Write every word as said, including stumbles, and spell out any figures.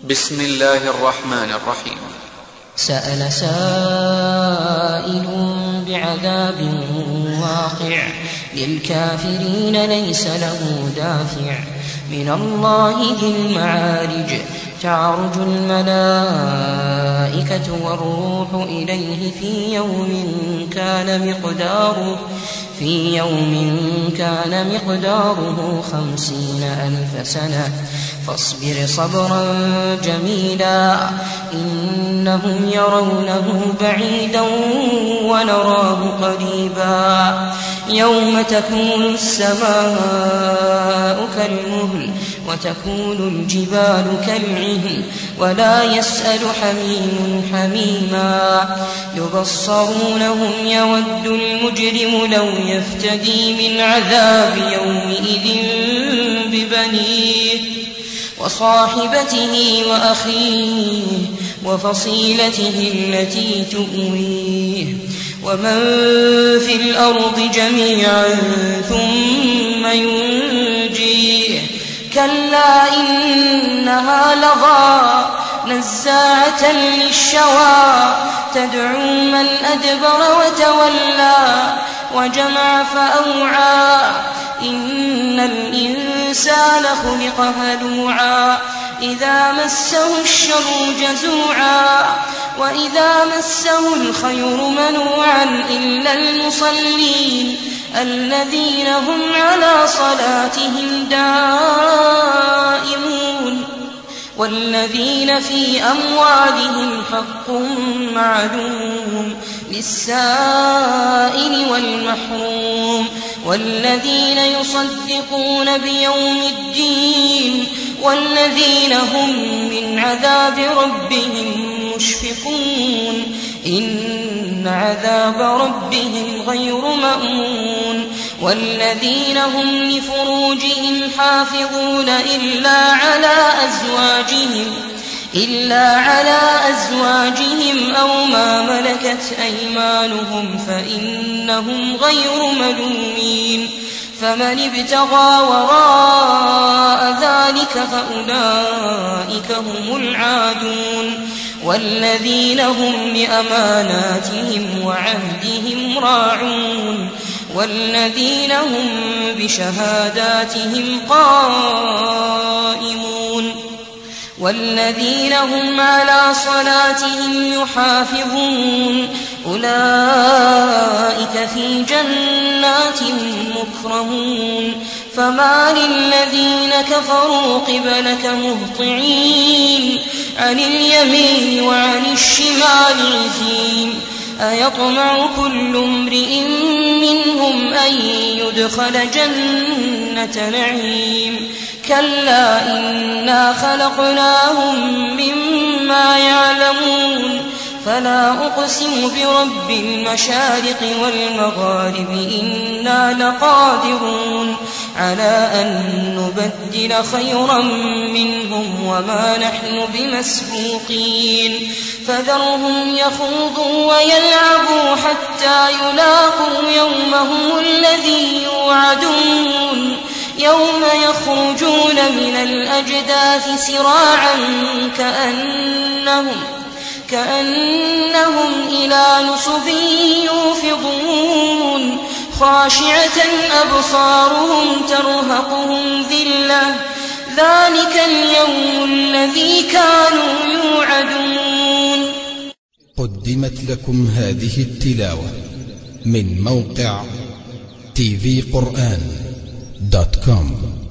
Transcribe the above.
بسم الله الرحمن الرحيم. سأل سائل بعذاب واقع للكافرين ليس له دافع من الله ذي المعارج تعرج الملائكة والروح إليه في يوم كان مقداره في يوم كان مقداره خمسين ألف سنة فاصبر صبرا جميلا إنهم يرونه بعيدا ونراه قريبا يوم تكون السماء كالمهل وتكون الجبال كالعهن ولا يسأل حميم حميما يبصرونهم يود المجرم لو يفتدي من عذاب يومئذ ببنيه وصاحبته وأخيه وفصيلته التي تؤويه ومن في الأرض جميعا ثم ينجيه كلا إنها لظى نزاعة للشوى تدعو من أدبر وتولى وجمع فأوعى إن الإنسان خلق هلوعا إذا مسه الشر جزوعا وإذا مسه الخير منوعا إلا المصلين الذين هم على صلاتهم دائمون والذين في أموالهم حق معلوم للسائل والمحروم والذين يصدقون بيوم الدين والذين هم من عذاب ربهم مشفقون إن عذاب ربهم غير مأمون والذين هم لفروجهم حافظون إلا على أزواجهم إلا على أزواجهم أو ما ملكت أيمانهم فإنهم غير ملومين فمن ابتغى وراء ذلك فأولئك هم العادون والذين هم لأماناتهم وعهدهم راعون والذين هم بشهاداتهم قائمون والذين هم على صلاتهم يحافظون أولئك في جنات مكرمون فما للذين كفروا قبلك مهطعين عن اليمين وعن الشمال عزين أيطمع كل امرئ منهم أن يدخل جنة نعيم كلا إنا خلقناهم مما يعلمون فلا أقسم برب المشارق والمغارب إنا لقادرون على أن نبدل خيرا منهم وما نحن بمسبوقين فذرهم يخوضوا ويلعبوا حتى يلاقوا يومهم الذي يوعدون يوم يخرجون من الأجداث سراعا كأنهم كأنهم إلى نصب يوفضون خاشعة أبصارهم ترهقهم ذلة ذلك اليوم الذي كانوا يوعدون. قدمت لكم هذه التلاوة من موقع تي في قرآن دوت كوم.